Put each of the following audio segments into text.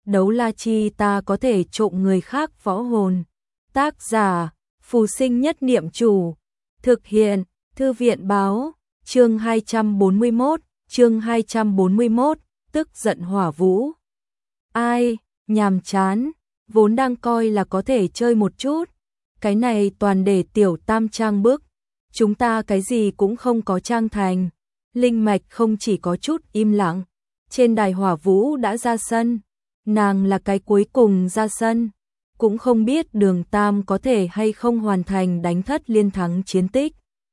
đấu la chi ta có thể trộm người khác võ hồn. Tác giả, Phù Sinh Nhất Niệm Chủ. Thực hiện, Thư viện báo, chương 241, tức giận hỏa vũ. Ai, nhàm chán, vốn đang coi là có thể chơi một chút. Cái này toàn để tiểu tam trang bức. Chúng ta cái gì cũng không có trang thành. Linh Mạch không chỉ có chút im lặng. Trên đài hỏa vũ đã ra sân. Nàng là cái cuối cùng ra sân. Cũng không biết Đường Tam có thể hay không hoàn thành đánh thất liên thắng chiến tích.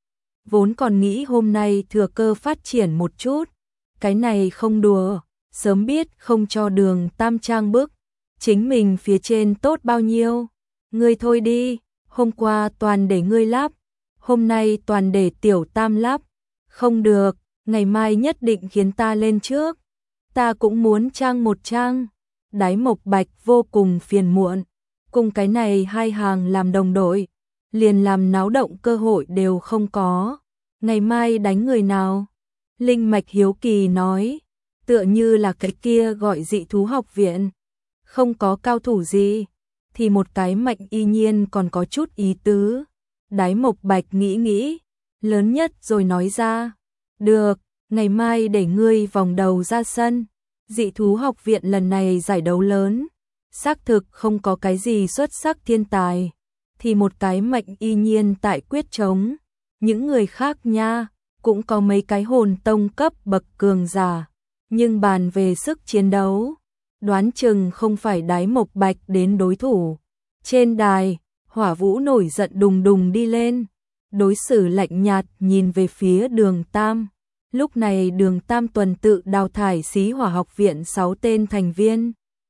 Vốn còn nghĩ hôm nay thừa cơ phát triển một chút. Cái này không đùa. Sớm biết không cho Đường Tam trang bức. Chính mình phía trên tốt bao nhiêu. Ngươi thôi đi. Hôm qua toàn để ngươi lắp. Hôm nay toàn để tiểu tam lắp. Không được. Ngày mai nhất định khiến ta lên trước. Ta cũng muốn trang một trang. Đái Mộc Bạch vô cùng phiền muộn. Cùng cái này hai hàng làm đồng đội. Liền làm náo động cơ hội đều không có. Ngày mai đánh người nào? Linh Mạch hiếu kỳ nói. Tựa như là cái kia gọi dị thú học viện. Không có cao thủ gì. Thì một cái Mạnh Y Nhiên còn có chút ý tứ. Đái Mộc Bạch nghĩ. Lớn nhất rồi nói ra. Được, ngày mai để ngươi vòng đầu ra sân. Dị thú học viện lần này giải đấu lớn. Xác thực không có cái gì xuất sắc thiên tài. Thì một cái Mạnh Y Nhiên tại quyết chống. Những người khác nha, cũng có mấy cái hồn tông cấp bậc cường giả. Nhưng bàn về sức chiến đấu, đoán chừng không phải Đái Mộc Bạch đến đối thủ. Trên đài, hỏa vũ nổi giận đùng đùng đi lên. Đối xử lạnh nhạt nhìn về phía Đường Tam. Lúc này Đường Tam tuần tự đào thải xí hỏa học viện 6 tên thành viên.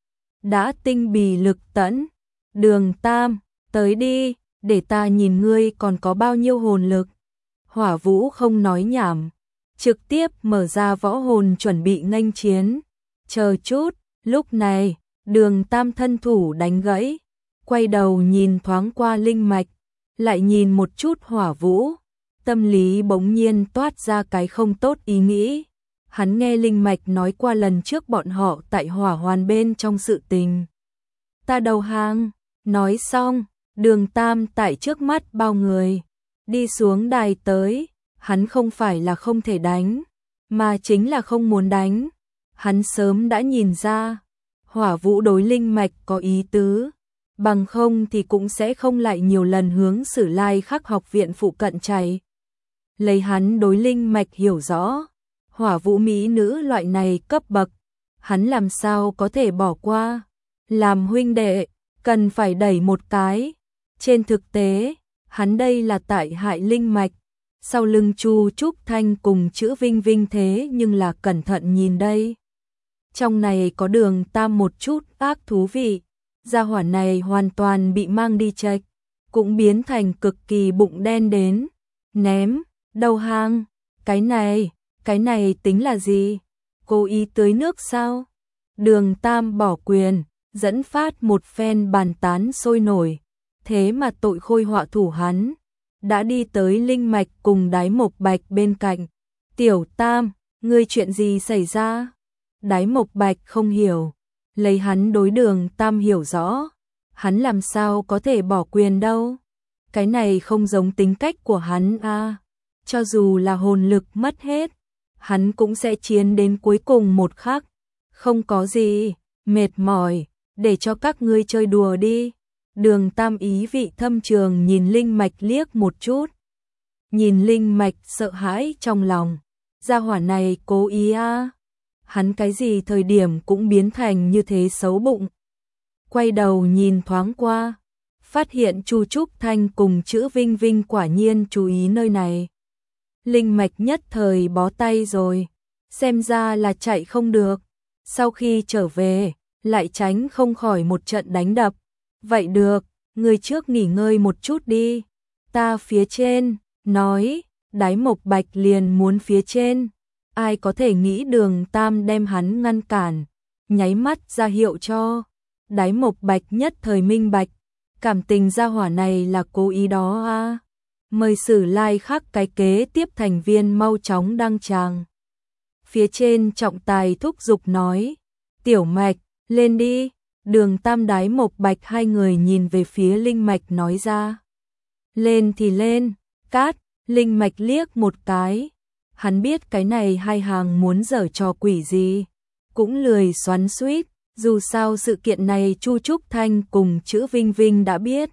Đã tinh bì lực tẫn. Đường Tam, tới đi, để ta nhìn ngươi còn có bao nhiêu hồn lực. Hỏa vũ không nói nhảm. Trực tiếp mở ra võ hồn chuẩn bị nghênh chiến. Chờ chút, lúc này, Đường Tam thân thủ đánh gãy. Quay đầu nhìn thoáng qua Linh Mạch. Lại nhìn một chút hỏa vũ. Tâm lý bỗng nhiên toát ra cái không tốt ý nghĩ. Hắn nghe Linh Mạch nói qua lần trước bọn họ tại hỏa hoàn bên trong sự tình. Ta đầu hàng, nói xong, Đường Tam tại trước mắt bao người. Đi xuống đài tới, hắn không phải là không thể đánh, mà chính là không muốn đánh. Hắn sớm đã nhìn ra, hỏa vũ đối Linh Mạch có ý tứ. Bằng không thì cũng sẽ không lại nhiều lần hướng Sử Lai Khắc học viện phụ cận chạy. Lấy hắn đối Linh Mạch hiểu rõ, hỏa vũ mỹ nữ loại này cấp bậc, hắn làm sao có thể bỏ qua. Làm huynh đệ, cần phải đẩy một cái. Trên thực tế, hắn đây là tại hại Linh Mạch. Sau lưng Chu Trúc Thanh cùng chữ Vinh Vinh thế nhưng là cẩn thận nhìn đây. Trong này có Đường Tam một chút ác thú vị. Gia hỏa này hoàn toàn bị mang đi chệch, cũng biến thành cực kỳ bụng đen đến. Ném, đầu hàng, cái này tính là gì? Cố ý tưới nước sao? Đường Tam bỏ quyền, dẫn phát một phen bàn tán sôi nổi. Thế mà tội khôi họa thủ hắn đã đi tới Linh Mạch cùng Đái Mộc Bạch bên cạnh. Tiểu Tam, ngươi chuyện gì xảy ra? Đái Mộc Bạch không hiểu. Lấy hắn đối Đường Tam hiểu rõ, hắn làm sao có thể bỏ quyền đâu. Cái này không giống tính cách của hắn a. Cho dù là hồn lực mất hết, hắn cũng sẽ chiến đến cuối cùng một khắc. Không có gì, mệt mỏi, để cho các ngươi chơi đùa đi. Đường Tam ý vị thâm trường nhìn Linh Mạch liếc một chút. Nhìn Linh Mạch sợ hãi trong lòng. Gia hỏa này cố ý a. Hắn cái gì thời điểm cũng biến thành như thế xấu bụng. Quay đầu nhìn thoáng qua, phát hiện Chu Trúc Thanh cùng chữ Vinh Vinh quả nhiên chú ý nơi này. Linh Mạch nhất thời bó tay rồi, xem ra là chạy không được. Sau khi trở về, lại tránh không khỏi một trận đánh đập. Vậy được, người trước nghỉ ngơi một chút đi. Ta phía trên, nói, Đái Mộc Bạch liền muốn phía trên. Ai có thể nghĩ Đường Tam đem hắn ngăn cản, nháy mắt ra hiệu cho. Đái Mộc Bạch nhất thời minh bạch, cảm tình gia hỏa này là cố ý đó a. Mời Sử Lai Khắc cái kế tiếp thành viên mau chóng đăng tràng. Phía trên trọng tài thúc giục nói, Tiểu Mạch, Lên đi, Đường Tam Đái Mộc Bạch hai người nhìn về phía Linh Mạch nói ra. Lên thì lên, cát, Linh Mạch liếc một cái. Hắn biết cái này hai hàng muốn giở trò quỷ gì, cũng lười xoắn xuýt, dù sao sự kiện này Chu Trúc Thanh cùng Chữ Vinh Vinh đã biết.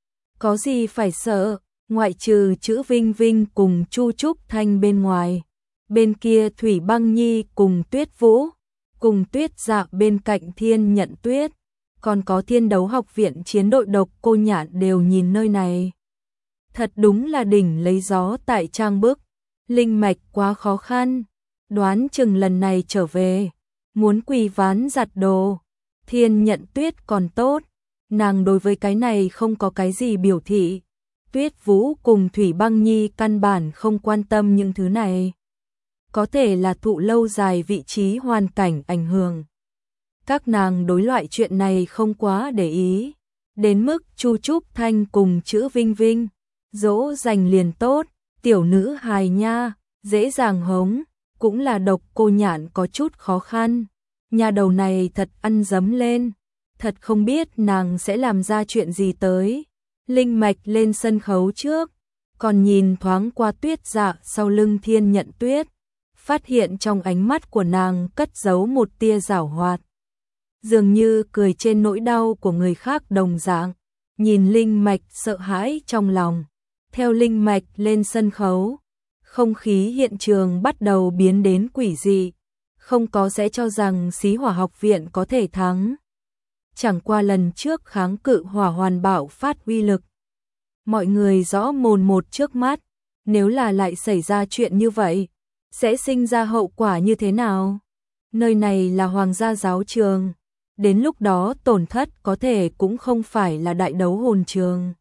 Có gì phải sợ, ngoại trừ Chữ Vinh Vinh cùng Chu Trúc Thanh bên ngoài. Bên kia Thủy Băng Nhi cùng Tuyết Vũ, cùng Tuyết Dạ bên cạnh Thiên Nhận Tuyết, còn có Thiên Đấu Học viện chiến đội Độc Cô Nhạn đều nhìn nơi này. Thật đúng là đỉnh lấy gió tại trang bức, Linh Mạch quá khó khăn, đoán chừng lần này trở về, muốn quỳ ván giặt đồ. Thiên Nhận Tuyết còn tốt, nàng đối với cái này không có cái gì biểu thị. Tuyết Vũ cùng Thủy Băng Nhi căn bản không quan tâm những thứ này. Có thể là thụ lâu dài vị trí hoàn cảnh ảnh hưởng. Các nàng đối loại chuyện này không quá để ý. Đến mức Chu Trúc Thanh cùng Chữ Vinh Vinh, dỗ dành liền tốt, tiểu nữ hài nha, dễ dàng hống, cũng là Độc Cô Nhạn có chút khó khăn. Nhà đầu này thật ăn dấm lên, thật không biết nàng sẽ làm ra chuyện gì tới. Linh Mạch lên sân khấu trước, còn nhìn thoáng qua Tuyết Dạ sau lưng Thiên Nhận Tuyết, phát hiện trong ánh mắt của nàng cất giấu một tia giảo hoạt. Dường như cười trên nỗi đau của người khác đồng dạng, nhìn Linh Mạch sợ hãi trong lòng. Theo Linh Mạch lên sân khấu, không khí hiện trường bắt đầu biến đến quỷ dị, không có sẽ cho rằng Xí Hỏa học viện có thể thắng. Chẳng qua lần trước kháng cự hỏa hoàn bạo phát uy lực. Mọi người rõ mồn một trước mắt, nếu là lại xảy ra chuyện như vậy, sẽ sinh ra hậu quả như thế nào? Nơi này là Hoàng gia giáo trường, đến lúc đó tổn thất có thể cũng không phải là đại đấu hồn trường.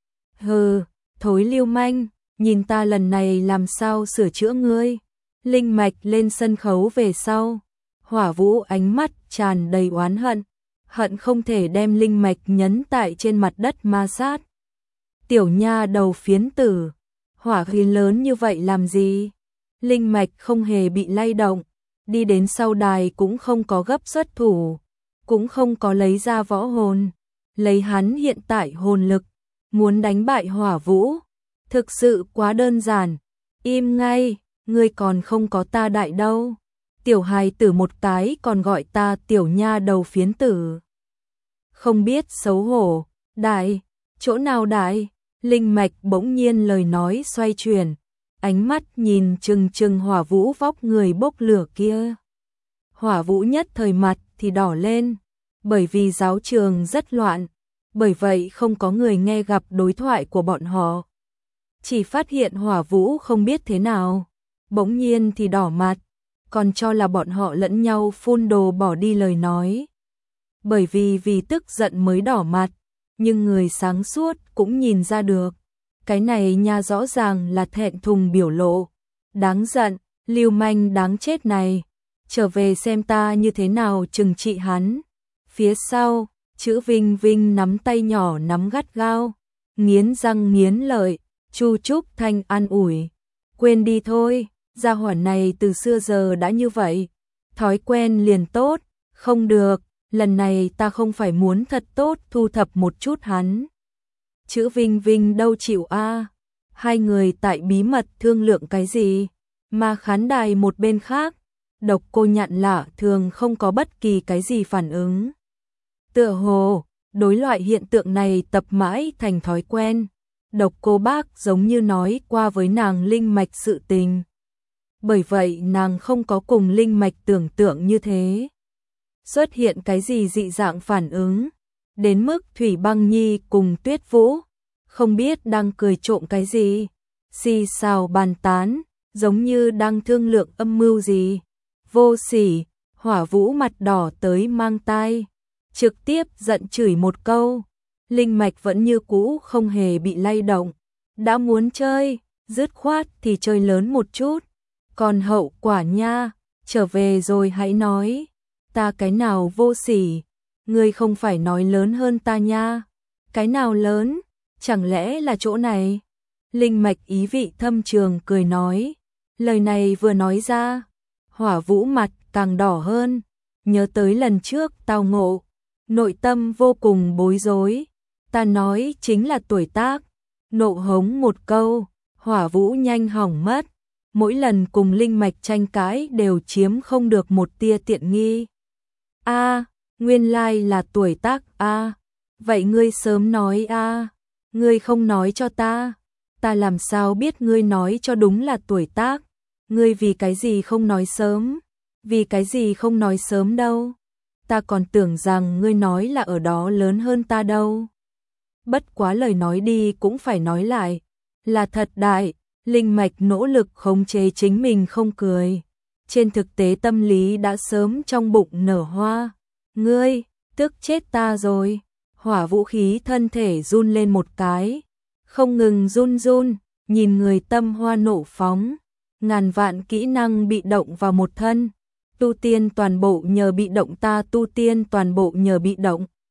Hừ, thối lưu manh, nhìn ta lần này làm sao sửa chữa ngươi. Linh Mạch lên sân khấu về sau, Hỏa Vũ ánh mắt tràn đầy oán hận, hận không thể đem Linh Mạch nhấn tại trên mặt đất ma sát. Tiểu nha đầu phiến tử, hỏa khí lớn như vậy làm gì? Linh Mạch không hề bị lay động, đi đến sau đài cũng không có gấp xuất thủ, cũng không có lấy ra võ hồn, lấy hắn hiện tại hồn lực, muốn đánh bại Hỏa Vũ, thực sự quá đơn giản. Im ngay, ngươi còn không có ta đại đâu. Tiểu hài tử một cái còn gọi ta tiểu nha đầu phiến tử. Không biết xấu hổ, đại, chỗ nào đại? Linh Mạch bỗng nhiên lời nói xoay chuyển, ánh mắt nhìn chừng chừng Hỏa Vũ vóc người bốc lửa kia. Hỏa Vũ nhất thời mặt thì đỏ lên, bởi vì giáo trường rất loạn, bởi vậy không có người nghe gặp đối thoại của bọn họ. Chỉ phát hiện Hỏa Vũ không biết thế nào, bỗng nhiên thì đỏ mặt, còn cho là bọn họ lẫn nhau phun đồ bỏ đi lời nói. Bởi vì tức giận mới đỏ mặt, nhưng người sáng suốt cũng nhìn ra được. Cái này nha rõ ràng là thẹn thùng biểu lộ. Đáng giận, lưu manh đáng chết này. Trở về xem ta như thế nào trừng trị hắn. Phía sau, Chữ Vinh Vinh nắm tay nhỏ nắm gắt gao, nghiến răng nghiến lợi, Chu Trúc Thanh an ủi. Quên đi thôi, gia hỏa này từ xưa giờ đã như vậy. Thói quen liền tốt, không được, lần này ta không phải muốn thật tốt thu thập một chút hắn. Chữ Vinh Vinh đâu chịu a? Hai người tại bí mật thương lượng cái gì? Mà khán đài một bên khác, Độc Cô Nhạn lạ thường không có bất kỳ cái gì phản ứng. Tựa hồ, đối loại hiện tượng này tập mãi thành thói quen. Độc Cô Bác giống như nói qua với nàng Linh Mạch sự tình. Bởi vậy nàng không có cùng Linh Mạch tưởng tượng như thế. Xuất hiện cái gì dị dạng phản ứng, đến mức Thủy Băng Nhi cùng Tuyết Vũ không biết đang cười trộm cái gì, xì xào bàn tán, giống như đang thương lượng âm mưu gì. Vô sỉ, Hỏa Vũ mặt đỏ tới mang tai, trực tiếp giận chửi một câu. Linh Mạch vẫn như cũ không hề bị lay động, đã muốn chơi, dứt khoát thì chơi lớn một chút, còn hậu quả nha, trở về rồi hãy nói. Ta cái nào vô sỉ, ngươi không phải nói lớn hơn ta nha. Cái nào lớn, chẳng lẽ là chỗ này? Linh Mạch ý vị thâm trường cười nói. Lời này vừa nói ra, Hỏa Vũ mặt càng đỏ hơn, nhớ tới lần trước tao ngộ, nội tâm vô cùng bối rối. Ta nói chính là tuổi tác, nộ hống một câu, Hỏa Vũ nhanh hỏng mất. Mỗi lần cùng Linh Mạch tranh cãi đều chiếm không được một tia tiện nghi. A, nguyên lai là tuổi tác a. Vậy ngươi sớm nói a, ngươi không nói cho ta làm sao biết ngươi nói cho đúng là tuổi tác, ngươi vì cái gì không nói sớm, vì cái gì không nói sớm đâu, ta còn tưởng rằng ngươi nói là ở đó lớn hơn ta đâu. Bất quá lời nói đi cũng phải nói lại, là thật đại, Linh Mạch nỗ lực khống chế chính mình không cười, trên thực tế tâm lý đã sớm trong bụng nở hoa. Ngươi, tức chết ta rồi. Hỏa Vũ khí thân thể run lên một cái, không ngừng run run, nhìn người tâm hoa nộ phóng, ngàn vạn kỹ năng bị động vào một thân, tu tiên toàn bộ nhờ bị động, ta tu tiên toàn bộ nhờ bị động.